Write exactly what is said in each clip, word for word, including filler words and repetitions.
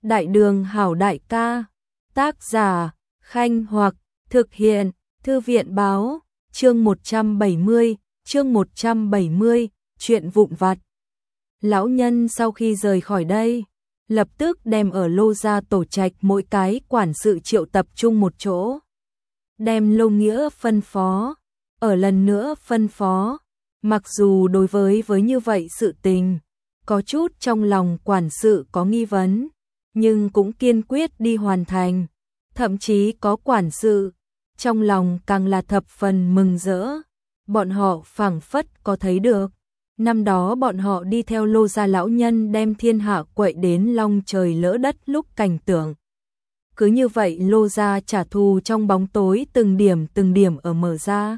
Đại đường hảo đại ca. Tác giả, Khanh Hoặc, thực hiện, Thư viện báo, chương một trăm bảy mươi, chương một trăm bảy mươi, chuyện vụn vặt. Lão nhân sau khi rời khỏi đây, lập tức đem ở Lô gia tổ trạch mỗi cái quản sự triệu tập trung một chỗ. Đem Lô Nghĩa phân phó, ở lần nữa phân phó, mặc dù đối với với như vậy sự tình, có chút trong lòng quản sự có nghi vấn, nhưng cũng kiên quyết đi hoàn thành, thậm chí có quản sự, trong lòng càng là thập phần mừng rỡ, bọn họ phảng phất có thấy được. Năm đó bọn họ đi theo Lô gia lão nhân đem thiên hạ quậy đến long trời lỡ đất lúc cảnh tượng. Cứ như vậy Lô gia trả thù trong bóng tối từng điểm từng điểm ở mở ra.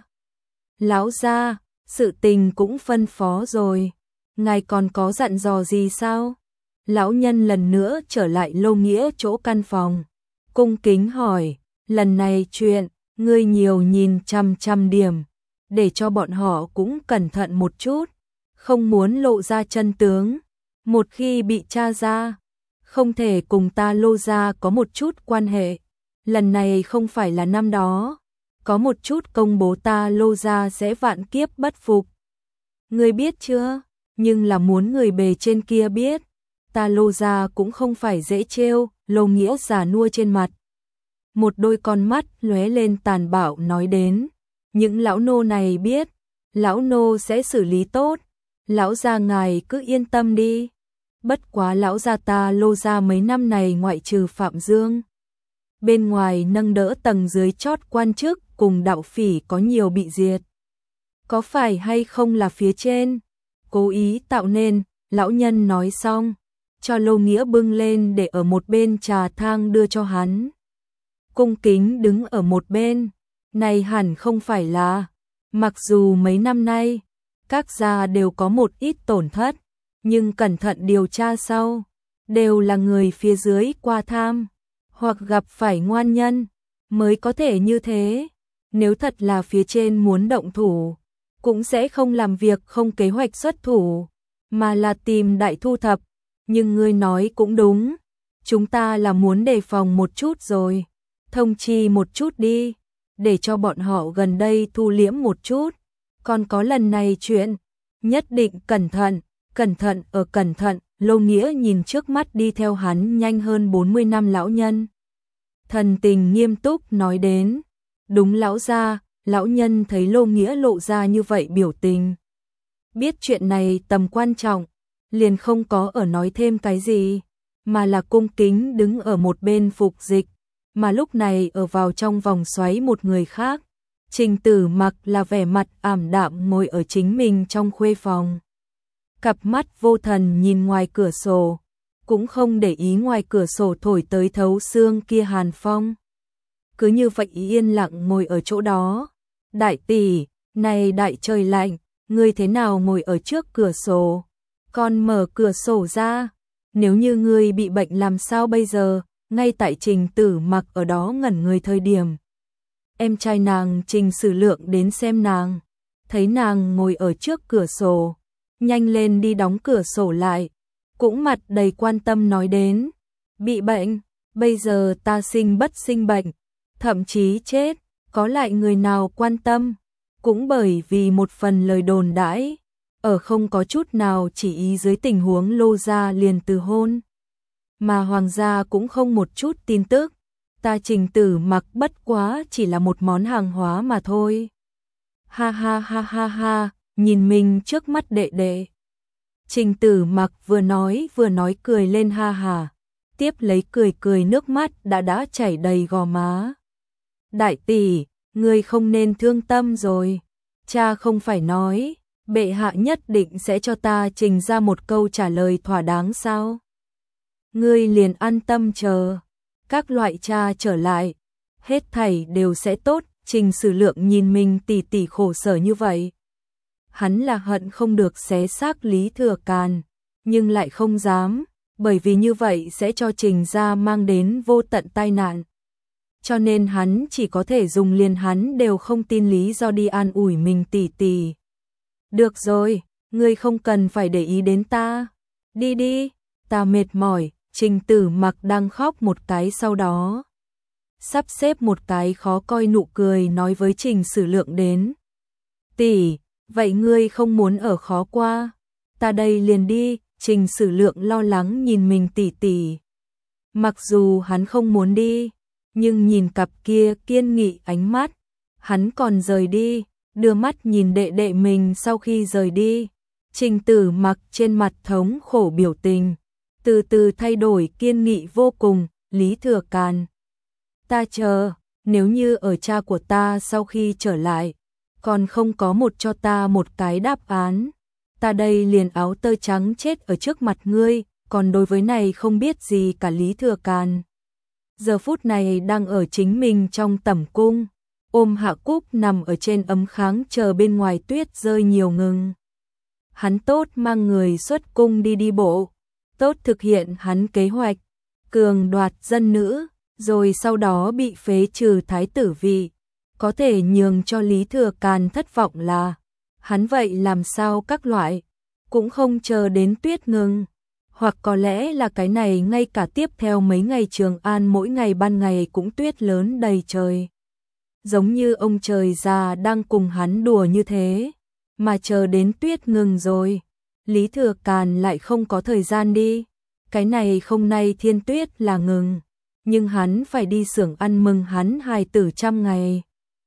Lão gia, sự tình cũng phân phó rồi, ngài còn có dặn dò gì sao? Lão nhân lần nữa trở lại Lô Nghĩa chỗ căn phòng, cung kính hỏi, lần này chuyện, ngươi nhiều nhìn chăm chăm điểm, để cho bọn họ cũng cẩn thận một chút, không muốn lộ ra chân tướng, một khi bị tra ra, không thể cùng ta Lô gia có một chút quan hệ, lần này không phải là năm đó, có một chút công bố ta Lô gia sẽ vạn kiếp bất phục. Ngươi biết chưa, nhưng là muốn người bề trên kia biết, ta Lô gia cũng không phải dễ trêu. Lô Nghĩa già nua trên mặt, một đôi con mắt lóe lên tàn bạo nói đến, những lão nô này biết, lão nô sẽ xử lý tốt, lão gia ngài cứ yên tâm đi. Bất quá lão gia ta Lô gia mấy năm này ngoại trừ Phạm Dương, bên ngoài nâng đỡ tầng dưới chót quan chức cùng đạo phỉ có nhiều bị diệt. Có phải hay không là phía trên cố ý tạo nên? Lão nhân nói xong, cho Lô Nghĩa bưng lên để ở một bên trà thang đưa cho hắn. Cung kính đứng ở một bên, này hẳn không phải là, mặc dù mấy năm nay, các gia đều có một ít tổn thất, nhưng cẩn thận điều tra sau, đều là người phía dưới qua tham, hoặc gặp phải ngoan nhân, mới có thể như thế. Nếu thật là phía trên muốn động thủ, cũng sẽ không làm việc không kế hoạch xuất thủ, mà là tìm đại thu thập. Nhưng ngươi nói cũng đúng, chúng ta là muốn đề phòng một chút rồi, thông chi một chút đi, để cho bọn họ gần đây thu liễm một chút, còn có lần này chuyện, nhất định cẩn thận, cẩn thận ở cẩn thận. Lô Nghĩa nhìn trước mắt đi theo hắn nhanh hơn bốn mươi năm lão nhân, thần tình nghiêm túc nói đến, đúng lão gia. Lão nhân thấy Lô Nghĩa lộ ra như vậy biểu tình, biết chuyện này tầm quan trọng, liền không có ở nói thêm cái gì, mà là cung kính đứng ở một bên phục dịch, mà lúc này ở vào trong vòng xoáy một người khác, Trình Tử Mặc là vẻ mặt ảm đạm ngồi ở chính mình trong khuê phòng. Cặp mắt vô thần nhìn ngoài cửa sổ, cũng không để ý ngoài cửa sổ thổi tới thấu xương kia hàn phong. Cứ như vậy yên lặng ngồi ở chỗ đó. Đại tỷ, này đại trời lạnh, ngươi thế nào ngồi ở trước cửa sổ? Còn mở cửa sổ ra, nếu như ngươi bị bệnh làm sao bây giờ? Ngay tại Trình Tử Mặc ở đó ngẩn người thời điểm, em trai nàng Trình Sử Lượng đến xem nàng, thấy nàng ngồi ở trước cửa sổ, nhanh lên đi đóng cửa sổ lại, cũng mặt đầy quan tâm nói đến, bị bệnh, bây giờ ta sinh bất sinh bệnh, thậm chí chết, có lại người nào quan tâm, cũng bởi vì một phần lời đồn đãi, ở không có chút nào chỉ ý dưới tình huống Lô gia liền từ hôn, mà Hoàng gia cũng không một chút tin tức, ta Trình Tử Mặc bất quá chỉ là một món hàng hóa mà thôi. Ha ha ha ha ha, nhìn mình trước mắt đệ đệ. Trình Tử Mặc vừa nói vừa nói cười lên ha hà, tiếp lấy cười cười nước mắt đã đã chảy đầy gò má. Đại tỷ, ngươi không nên thương tâm rồi, cha không phải nói, bệ hạ nhất định sẽ cho ta trình ra một câu trả lời thỏa đáng sao? Ngươi liền an tâm chờ, các loại cha trở lại, hết thảy đều sẽ tốt. Trình Sử Lượng nhìn mình tỷ tỷ khổ sở như vậy, hắn là hận không được xé xác Lý Thừa Càn, nhưng lại không dám, bởi vì như vậy sẽ cho Trình gia mang đến vô tận tai nạn. Cho nên hắn chỉ có thể dùng liền hắn đều không tin lý do đi an ủi mình tỷ tỷ. Được rồi, ngươi không cần phải để ý đến ta, đi đi, ta mệt mỏi. Trình Tử Mặc đang khóc một cái, sau đó sắp xếp một cái khó coi nụ cười nói với Trình Sử Lượng đến. Tỷ, vậy ngươi không muốn ở khó qua? Ta đây liền đi. Trình Sử Lượng lo lắng nhìn mình tỷ tỷ. Mặc dù hắn không muốn đi, nhưng nhìn cặp kia kiên nghị ánh mắt, hắn còn rời đi, đưa mắt nhìn đệ đệ mình sau khi rời đi. Trình Tử Mặc trên mặt thống khổ biểu tình, từ từ thay đổi kiên nghị vô cùng. Lý Thừa Càn, ta chờ, nếu như ở cha của ta sau khi trở lại, còn không có một cho ta một cái đáp án, ta đây liền áo tơ trắng chết ở trước mặt ngươi. Còn đối với này không biết gì cả Lý Thừa Càn, giờ phút này đang ở chính mình trong tẩm cung, ôm Hạ Cúc nằm ở trên ấm kháng chờ bên ngoài tuyết rơi nhiều ngừng. Hắn tốt mang người xuất cung đi đi bộ, tốt thực hiện hắn kế hoạch, cường đoạt dân nữ, rồi sau đó bị phế trừ thái tử vị. Có thể nhường cho Lý Thừa Càn thất vọng là, hắn vậy làm sao các loại, cũng không chờ đến tuyết ngừng. Hoặc có lẽ là cái này ngay cả tiếp theo mấy ngày Trường An mỗi ngày ban ngày cũng tuyết lớn đầy trời. Giống như ông trời già đang cùng hắn đùa như thế, mà chờ đến tuyết ngừng rồi, Lý Thừa Càn lại không có thời gian đi. Cái này không nay thiên tuyết là ngừng, nhưng hắn phải đi xưởng ăn mừng hắn hài tử trăm ngày.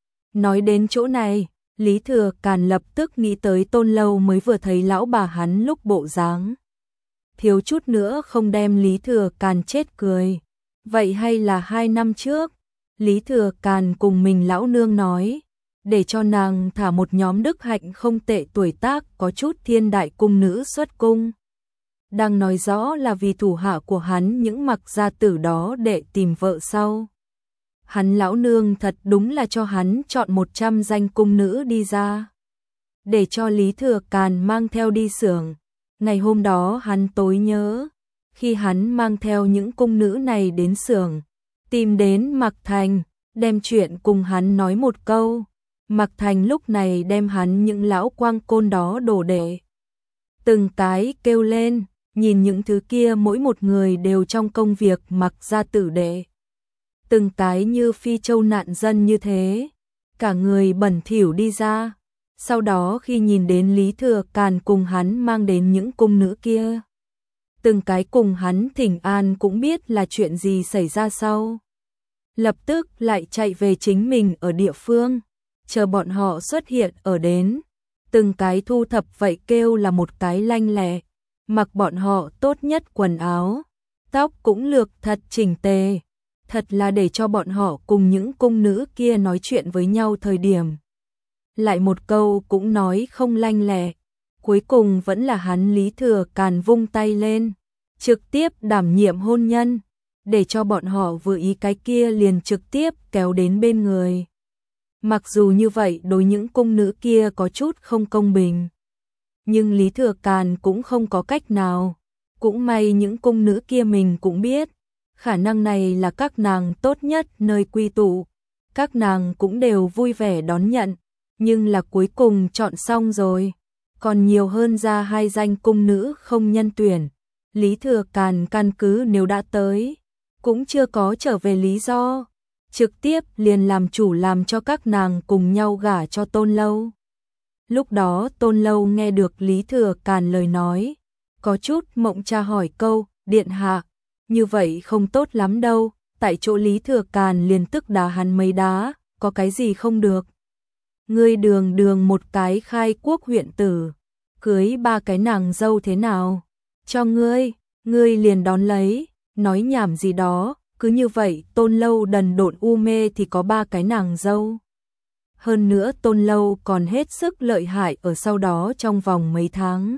Nói đến chỗ này, Lý Thừa Càn lập tức nghĩ tới Tôn Lâu mới vừa thấy lão bà hắn lúc bộ dáng, thiếu chút nữa không đem Lý Thừa Càn chết cười. Vậy hay là hai năm trước, Lý Thừa Càn cùng mình lão nương nói, để cho nàng thả một nhóm đức hạnh không tệ tuổi tác có chút thiên đại cung nữ xuất cung. Đang nói rõ là vì thủ hạ của hắn những Mặc gia tử đó để tìm vợ sau. Hắn lão nương thật đúng là cho hắn chọn một trăm danh cung nữ đi ra, để cho Lý Thừa Càn mang theo đi xưởng. Ngày hôm đó hắn tối nhớ, khi hắn mang theo những cung nữ này đến xưởng, tìm đến Mạc Thành, đem chuyện cùng hắn nói một câu. Mạc Thành lúc này đem hắn những lão quang côn đó đổ đệ, từng cái kêu lên, nhìn những thứ kia mỗi một người đều trong công việc Mặc gia tử đệ, từng cái như phi châu nạn dân như thế, cả người bẩn thỉu đi ra. Sau đó khi nhìn đến Lý Thừa Càn cùng hắn mang đến những cung nữ kia, từng cái cùng hắn thỉnh an cũng biết là chuyện gì xảy ra sau. Lập tức lại chạy về chính mình ở địa phương, chờ bọn họ xuất hiện ở đến, từng cái thu thập vậy kêu là một cái lanh lẹ, mặc bọn họ tốt nhất quần áo, tóc cũng lược thật chỉnh tề, thật là để cho bọn họ cùng những cung nữ kia nói chuyện với nhau thời điểm, lại một câu cũng nói không lanh lẹ. Cuối cùng vẫn là hắn Lý Thừa Càn vung tay lên, trực tiếp đảm nhiệm hôn nhân, để cho bọn họ vừa ý cái kia liền trực tiếp kéo đến bên người. Mặc dù như vậy đối những cung nữ kia có chút không công bình, nhưng Lý Thừa Càn cũng không có cách nào. Cũng may những cung nữ kia mình cũng biết, khả năng này là các nàng tốt nhất nơi quy tụ, các nàng cũng đều vui vẻ đón nhận. Nhưng là cuối cùng chọn xong rồi, còn nhiều hơn ra hai danh cung nữ không nhân tuyển. Lý Thừa Càn căn cứ nếu đã tới, cũng chưa có trở về lý do, trực tiếp liền làm chủ làm cho các nàng cùng nhau gả cho Tôn Lâu. Lúc đó Tôn Lâu nghe được Lý Thừa Càn lời nói, có chút mộng cha hỏi câu, điện hạ, như vậy không tốt lắm đâu. Tại chỗ Lý Thừa Càn liền tức đá hắn mấy đá, có cái gì không được. Ngươi đường đường một cái khai quốc huyện tử, cưới ba cái nàng dâu thế nào? Cho ngươi, ngươi liền đón lấy, nói nhảm gì đó, cứ như vậy Tôn Lâu đần độn u mê thì có ba cái nàng dâu. Hơn nữa Tôn Lâu còn hết sức lợi hại ở sau đó trong vòng mấy tháng,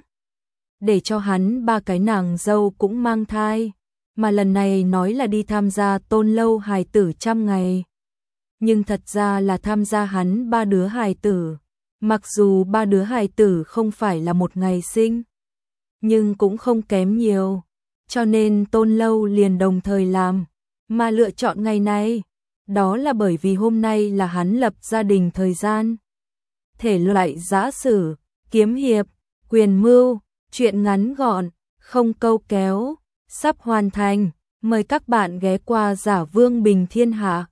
để cho hắn ba cái nàng dâu cũng mang thai, mà lần này nói là đi tham gia Tôn Lâu hài tử trăm ngày. Nhưng thật ra là tham gia hắn ba đứa hài tử, mặc dù ba đứa hài tử không phải là một ngày sinh, nhưng cũng không kém nhiều, cho nên Tôn Lâu liền đồng thời làm, mà lựa chọn ngày này, đó là bởi vì hôm nay là hắn lập gia đình thời gian. Thể loại giã sử, kiếm hiệp, quyền mưu, chuyện ngắn gọn, không câu kéo, sắp hoàn thành. Mời các bạn ghé qua Giả Vương Bình Thiên Hạ.